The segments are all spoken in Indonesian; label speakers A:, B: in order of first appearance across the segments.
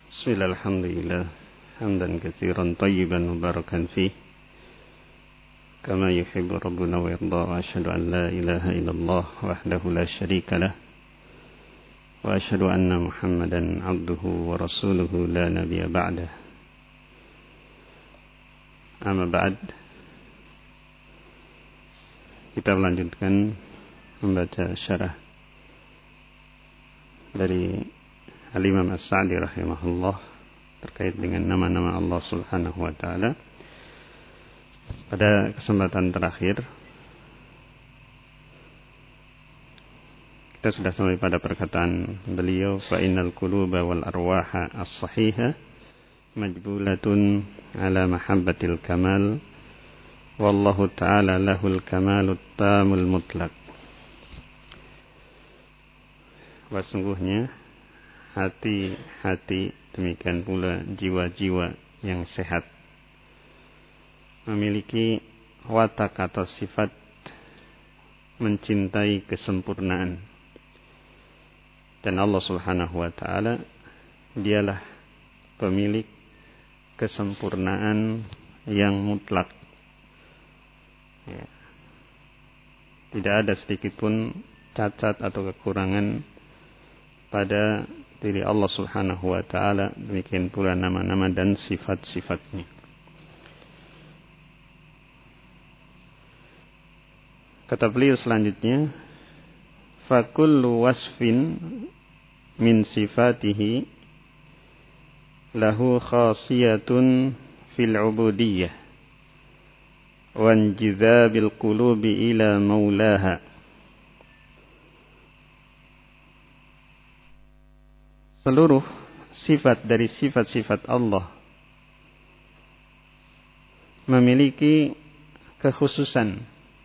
A: Bismillah, alhamdulillah, hamdan katsiran tayyiban mubarakan fih, kama yuhibbu rabbuna wa yarda, wa asyhadu an la ilaha illallah wahdahu la syarika lah, wa asyhadu anna Muhammadan abduhu wa rasuluhu la nabiyya ba'dah. Amma ba'd, kita melanjutkan membaca syarah dari Al-Imam As-Sa'di rahimahullah terkait dengan nama-nama Allah subhanahu wa ta'ala. Pada kesempatan terakhir kita sudah sampai pada perkataan beliau, fa innal quluba wal arwaha as-sahiha majbulatun ala mahabbatil kamal wallahu ta'ala lahul kamalut tamul mutlaq. Sesungguhnya hati-hati, demikian pula jiwa-jiwa yang sehat memiliki watak atau sifat mencintai kesempurnaan. Dan Allah subhanahu wa ta'ala dialah pemilik kesempurnaan yang mutlak. Tidak ada sedikit pun cacat atau kekurangan pada diri Allah subhanahu wa ta'ala, demikian pula nama-nama dan sifat-sifatnya. Kata beliau selanjutnya, fakullu wasfin min sifatihi lahu khasiyatun fil ubudiyyah wa injidhabil qulubi ila maulaha. Seluruh sifat dari sifat-sifat Allah memiliki kekhususan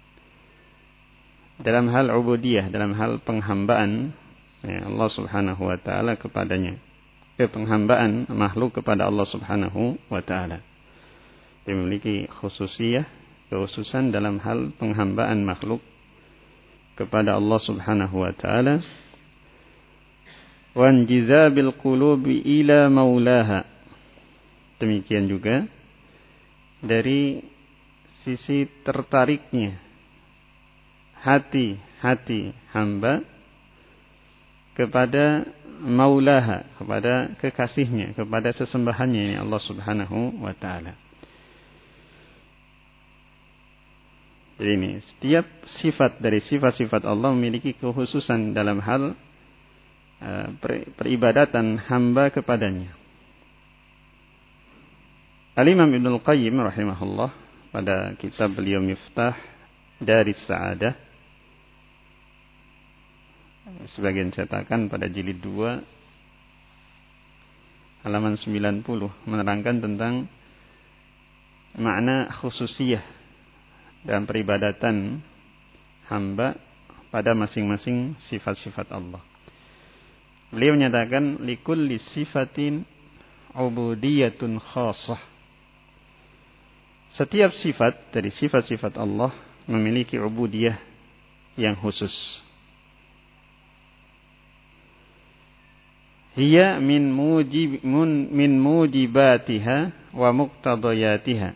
A: dalam hal ubudiyah, dalam hal penghambaan Allah subhanahu wa ta'ala kepadanya, penghambaan makhluk kepada Allah subhanahu wa ta'ala. Dia memiliki khususiyah, kekhususan dalam hal penghambaan makhluk kepada Allah subhanahu wa ta'ala. Wanjizabil qulubi ila maulaha. Demikian juga dari sisi tertariknya hati hamba kepada maulaha, kepada kekasihnya, kepada sesembahannya, ini Allah subhanahu wa ta'ala. Jadi ini setiap sifat dari sifat-sifat Allah memiliki kekhususan dalam hal peribadatan hamba kepadanya. Al-Imam Ibnul Qayyim rahimahullah pada kitab beliau Miftah Daris Sa'adah, sebagian cetakan pada jilid 2 halaman 90, menerangkan tentang makna khususiyah dalam peribadatan hamba pada masing-masing sifat-sifat Allah. Beliau menyatakan likulli sifatin ubudiyatun khassah. Setiap sifat dari sifat-sifat Allah memiliki ubudiyah yang khusus. Hiya min mujibatiha wa muqtadayatiha.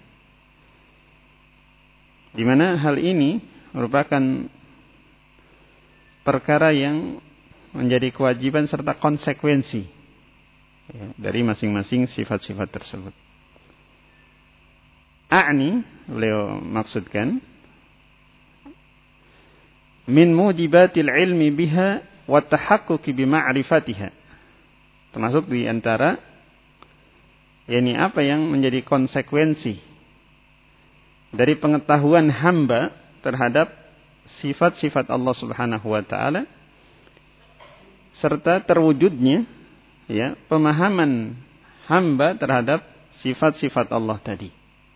A: Di mana hal ini merupakan perkara yang menjadi kewajiban serta konsekuensi dari masing-masing sifat-sifat tersebut. A'ni, beliau maksudkan, min mujibatil ilmi biha wa tahaqquqi bi ma'rifatiha. Termasuk di antara yakni apa yang menjadi konsekuensi dari pengetahuan hamba terhadap sifat-sifat Allah subhanahu wa ta'ala, serta terwujudnya pemahaman hamba terhadap sifat-sifat Allah tadi.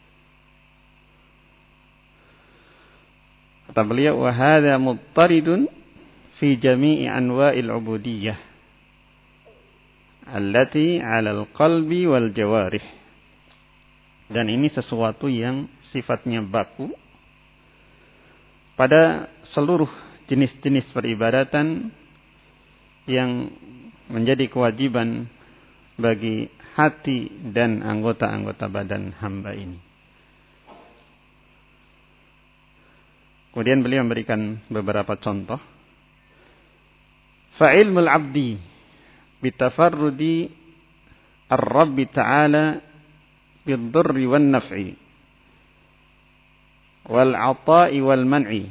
A: Kata beliau, wa hadza muttaridun fi jami'i anwa'il ubudiyyah allati 'alal qalbi wal jawarih. Dan ini sesuatu yang sifatnya baku pada seluruh jenis-jenis peribadatan yang menjadi kewajiban bagi hati dan anggota-anggota badan hamba ini. Kemudian beliau memberikan beberapa contoh. Fa'ilmul abdi bitafarrudi ar-Rabb ta'ala bid-durri wan-naf'i wal-'ata'i wal-man'i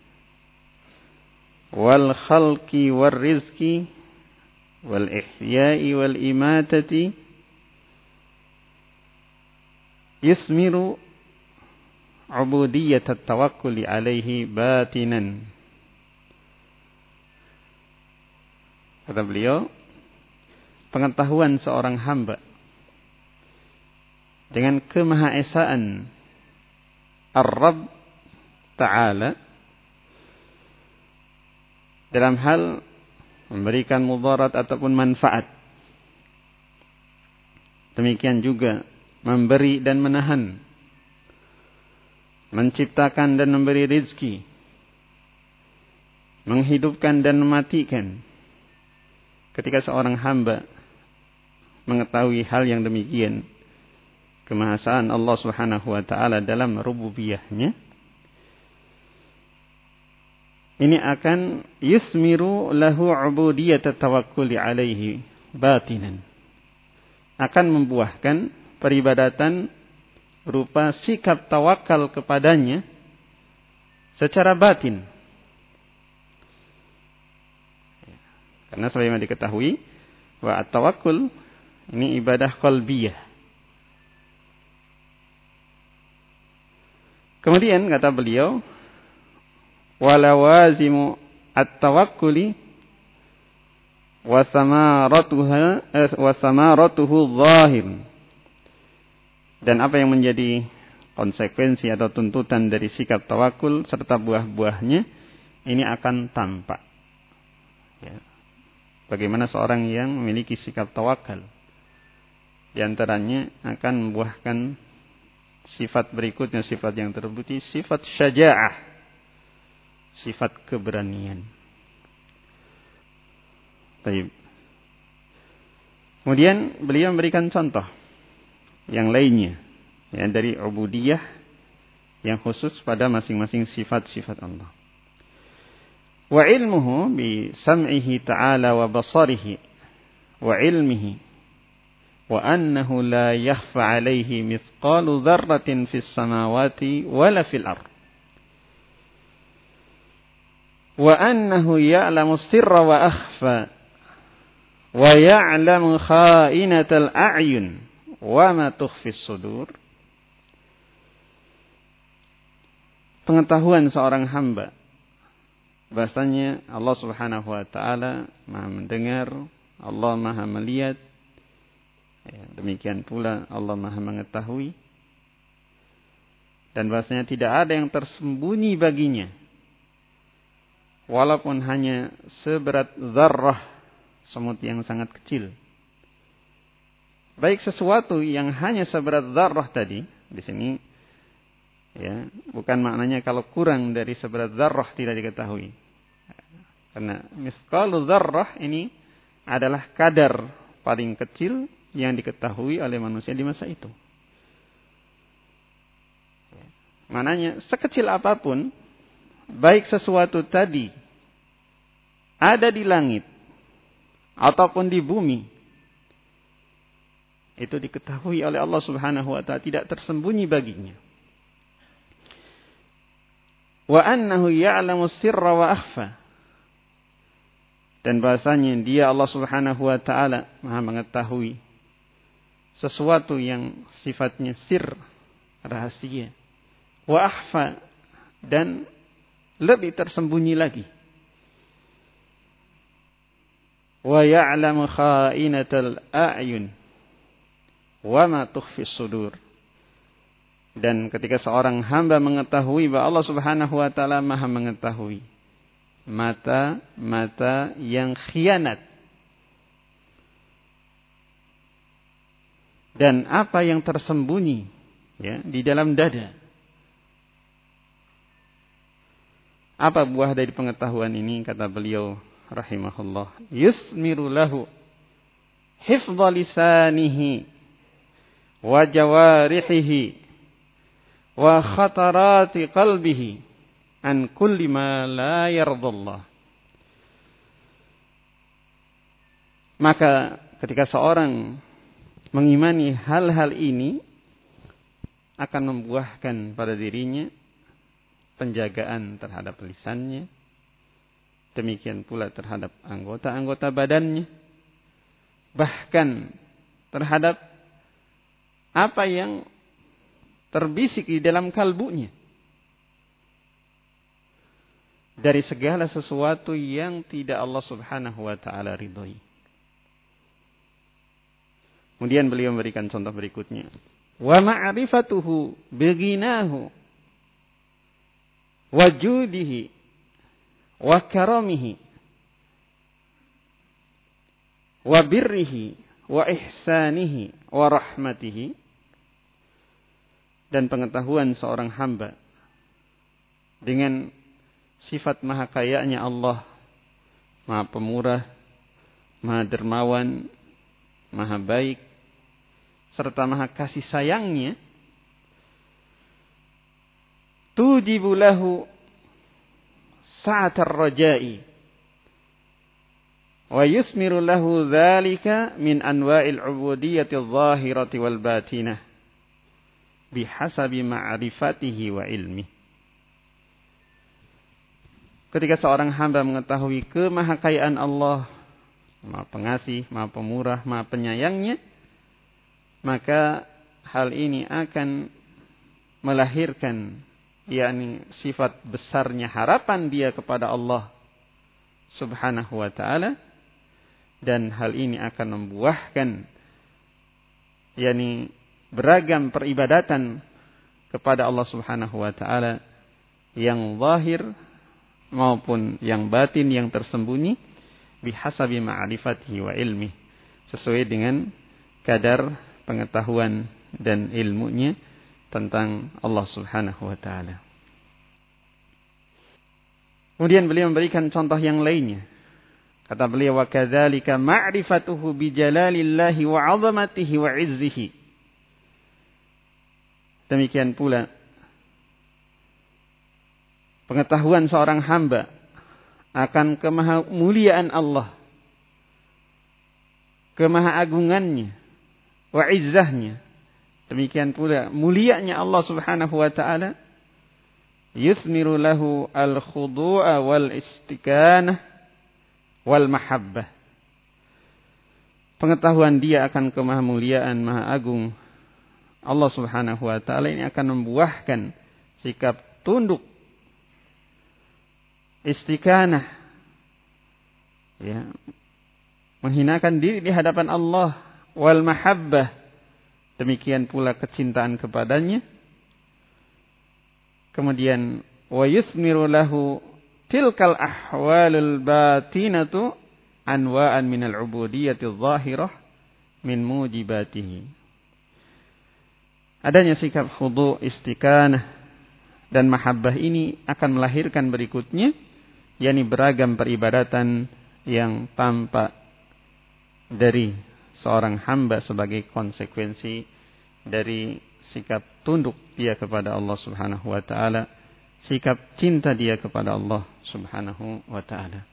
A: wal-khalqi wal-rizqi wal-ihya'i wal-imatati yusmiru ubudiyyat at-tawakkuli alaihi batinan. Kata beliau, pengetahuan seorang hamba dengan kemahaesaan Ar-Rabb Ta'ala dalam hal memberikan mudarat ataupun manfaat. Demikian juga memberi dan menahan, menciptakan dan memberi rizki, menghidupkan dan mematikan. Ketika seorang hamba mengetahui hal yang demikian, kemahasaan Allah Subhanahu wa ta'ala dalam rububiyahnya, ini akan yusmiru lahu ubudiyat tawakkuli alaihi batinan, akan membuahkan peribadatan berupa sikap tawakal kepadanya secara batin. Karena sebagaimana diketahui bahwa at-tawakkul ini ibadah qalbiyah. Kemudian kata beliau, walawazimu at-tawakkuli wa samaratuhu zahir. Dan apa yang menjadi konsekuensi atau tuntutan dari sikap tawakul serta buah-buahnya ini akan tampak. Ya. Bagaimana seorang yang memiliki sikap tawakal, di antaranya akan membuahkan sifat berikutnya, sifat yang terbukti, sifat syaja'ah, sifat keberanian. Baik. Kemudian beliau memberikan contoh yang lainnya, ya, dari ubudiyah yang khusus pada masing-masing sifat-sifat Allah. Wa ilmuhu bi sam'ihi ta'ala wa basarihi wa ilmihi wa annahu la yakhfa 'alaihi mithqalu dzarratin fis samawati wala fil ardh wa annahu ya'lamu sirra wa akhfa wa ya'lamu kha'inatal a'yun wa ma tukhfis sudur. Pengetahuan seorang hamba bahasanya Allah Subhanahu wa ta'ala Maha mendengar, Allah Maha melihat, ya, demikian pula Allah Maha mengetahui, dan bahasanya tidak ada yang tersembunyi baginya walaupun hanya seberat zarrah, semut yang sangat kecil. Baik sesuatu yang hanya seberat zarrah tadi, di sini ya, bukan maknanya kalau kurang dari seberat zarrah tidak diketahui. Karena misqalu dzarrah ini adalah kadar paling kecil yang diketahui oleh manusia di masa itu. Maknanya sekecil apapun, baik sesuatu tadi ada di langit ataupun di bumi, itu diketahui oleh Allah Subhanahu wa ta'ala, tidak tersembunyi baginya. Wa annahu ya'lamu sirra wa akhfa. Dan bahasanya dia Allah Subhanahu wa ta'ala Maha mengetahui sesuatu yang sifatnya sir, rahasia, wa akhfa, dan lebih tersembunyi lagi. Wa ya'lamu kha'inatal a'yun wa ma tukhfis sudur. Dan ketika seorang hamba mengetahui bahwa Allah Subhanahu wa ta'ala Maha mengetahui mata-mata yang khianat dan apa yang tersembunyi, ya, di dalam dada. Apa buah dari pengetahuan ini? Kata beliau rahimahullah, yusmiru lahu hifdha lisanihi wa jawarihihi wa khatarati qalbihi an kulli ma la yardallah. Maka ketika seorang mengimani hal-hal ini, akan membuahkan pada dirinya penjagaan terhadap lisannya, demikian pula terhadap anggota-anggota badannya, bahkan terhadap apa yang terbisik di dalam kalbunya dari segala sesuatu yang tidak Allah Subhanahu wa ta'ala ridhoi. Kemudian beliau memberikan contoh berikutnya. Wa ma'rifatuhu bighinahu wa judihi wa karamihi wa birrihi wa ihsanihi wa rahmatihi, dan pengetahuan seorang hamba dengan sifat maha kayanya Allah, maha pemurah, maha dermawan, maha baik, serta maha kasih sayangnya, tujibu lahu sa'atar raja'i wa yusmiru lahu dzalika min anwa'il ubudiyyati adh-dhahirati wal batinah bihasabi ma'rifatihi wa ilmi. Ketika seorang hamba mengetahui kemahakayaan Allah, maha pengasih, maha pemurah, maha penyayangnya, maka hal ini akan melahirkan yakni sifat besarnya harapan dia kepada Allah Subhanahu wa ta'ala, dan hal ini akan membuahkan yakni beragam peribadatan kepada Allah Subhanahu wa ta'ala yang zahir maupun yang batin, yang tersembunyi, bihasabi ma'rifatihi wa ilmi, sesuai dengan kadar pengetahuan dan ilmunya tentang Allah Subhanahu wa ta'ala. Kemudian beliau memberikan contoh yang lainnya. Kata beliau, wa kadzalika ma'rifatuhu bi jalalillahi wa 'azamatihi wa 'izzihi. Demikian pula pengetahuan seorang hamba akan kemahamuliaan Allah, kemahaagungannya, wa izzahnya. Demikian pula mulianya Allah Subhanahu wa ta'ala, yusmiru lahu al-khudu'a wal istikanah wal mahabbah. Pengetahuan dia akan kemahamuliaan, maha agung Allah Subhanahu wa ta'ala ini akan membuahkan sikap tunduk, istikanah, ya, menghinakan diri di hadapan Allah, wal mahabbah, demikian pula kecintaan kepadanya. Kemudian wa yusmiru lahu tilkal ahwalul batinatu anwa'an minal ubudiyyati adh-dhahirah min mujibatihi. Adanya sikap khudu', istikanah dan mahabbah ini akan melahirkan berikutnya, yakni beragam peribadatan yang tampak dari seorang hamba sebagai konsekuensi dari sikap tunduk dia kepada Allah Subhanahu wa ta'ala, sikap cinta dia kepada Allah Subhanahu wa ta'ala.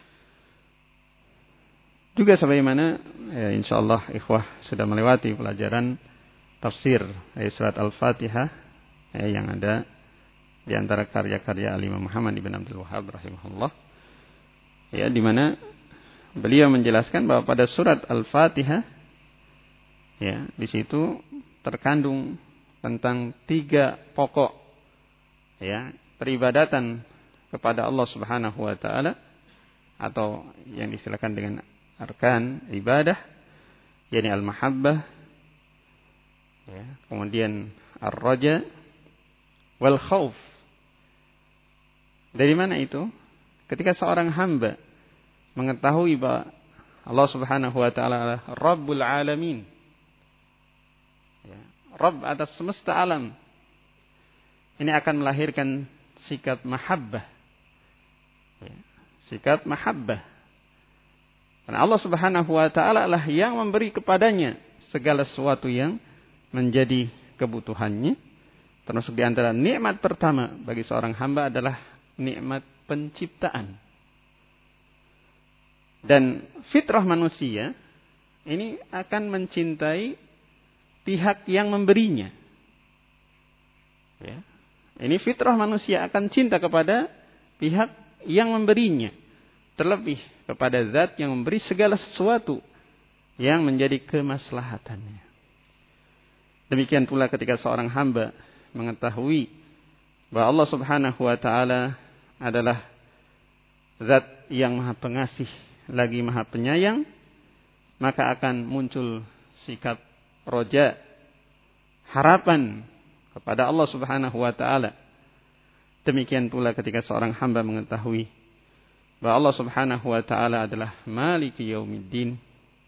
A: Juga sebagaimana insyaallah ikhwah sudah melewati pelajaran tafsir surat Al-Fatihah yang ada di antara karya-karya Al-Imam Muhammad ibn Abdul Wahhab rahimahullah, ya, di mana beliau menjelaskan bahwa pada surat Al-Fatihah, ya, di situ terkandung tentang 3 pokok, ya, peribadatan kepada Allah Subhanahu wa ta'ala, atau yang disilakan dengan arkan ibadah, yakni al-mahabbah, ya, kemudian ar-raja wal khauf. Dari mana itu? Ketika seorang hamba mengetahui bahwa Allah Subhanahu wa ta'ala adalah Rabbul Alamin, ya, Rabb atas semesta alam, ini akan melahirkan sikap mahabbah, ya, sikap mahabbah, Karena Allah Subhanahu wa taala lah yang memberi kepadanya segala sesuatu yang menjadi kebutuhannya. Termasuk di antara nikmat pertama bagi seorang hamba adalah nikmat penciptaan. Dan fitrah manusia ini akan mencintai pihak yang memberinya. Ya. Ini fitrah manusia akan cinta kepada pihak yang memberinya. Terlebih kepada zat yang memberi segala sesuatu yang menjadi kemaslahatannya. Demikian pula ketika seorang hamba mengetahui bahwa Allah Subhanahu wa taala adalah zat yang Maha Pengasih lagi Maha Penyayang, maka akan muncul sikap roja, harapan kepada Allah Subhanahu wa taala. Demikian pula ketika seorang hamba mengetahui bahwa Allah Subhanahu wa taala adalah Maliki Yaumiddin,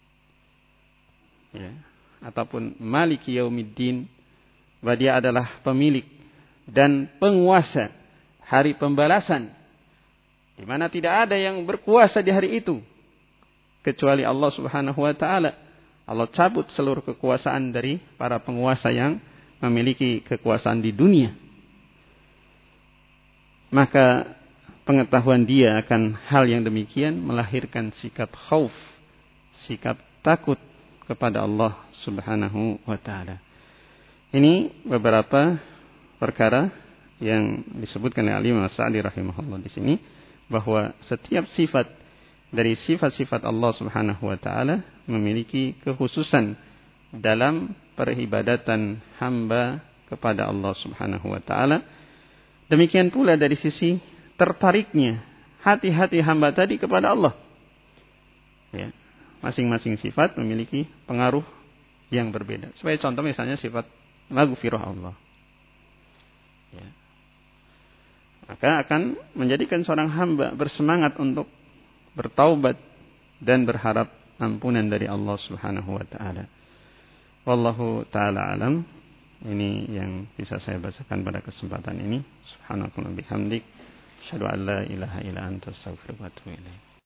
A: ya, ataupun Maliki Yaumiddin, bahwa dia adalah pemilik dan penguasa hari pembalasan, di mana tidak ada yang berkuasa di hari itu kecuali Allah Subhanahu wa taala. Allah cabut seluruh kekuasaan dari para penguasa yang memiliki kekuasaan di dunia. Maka pengetahuan dia akan hal yang demikian melahirkan sikap khauf, sikap takut kepada Allah Subhanahu wa taala. Ini beberapa perkara yang disebutkan oleh Imam Sa'di rahimahullah di sini, bahwa setiap sifat dari sifat-sifat Allah Subhanahu wa taala memiliki kekhususan dalam peribadatan hamba kepada Allah Subhanahu wa taala. Demikian pula dari sisi tertariknya hati-hati hamba tadi kepada Allah. Ya, masing-masing sifat memiliki pengaruh yang berbeda. Sebagai contoh misalnya sifat maghfirah Allah. Ya. Maka akan menjadikan seorang hamba bersemangat untuk bertaubat dan berharap ampunan dari Allah Subhanahu wa taala. Wallahu taala alam. Ini yang bisa saya bacakan pada kesempatan ini. Subhanakallahumma bihamdik, asyhadu an la ilaha illa anta, astaghfiruka wa atubu ilaik.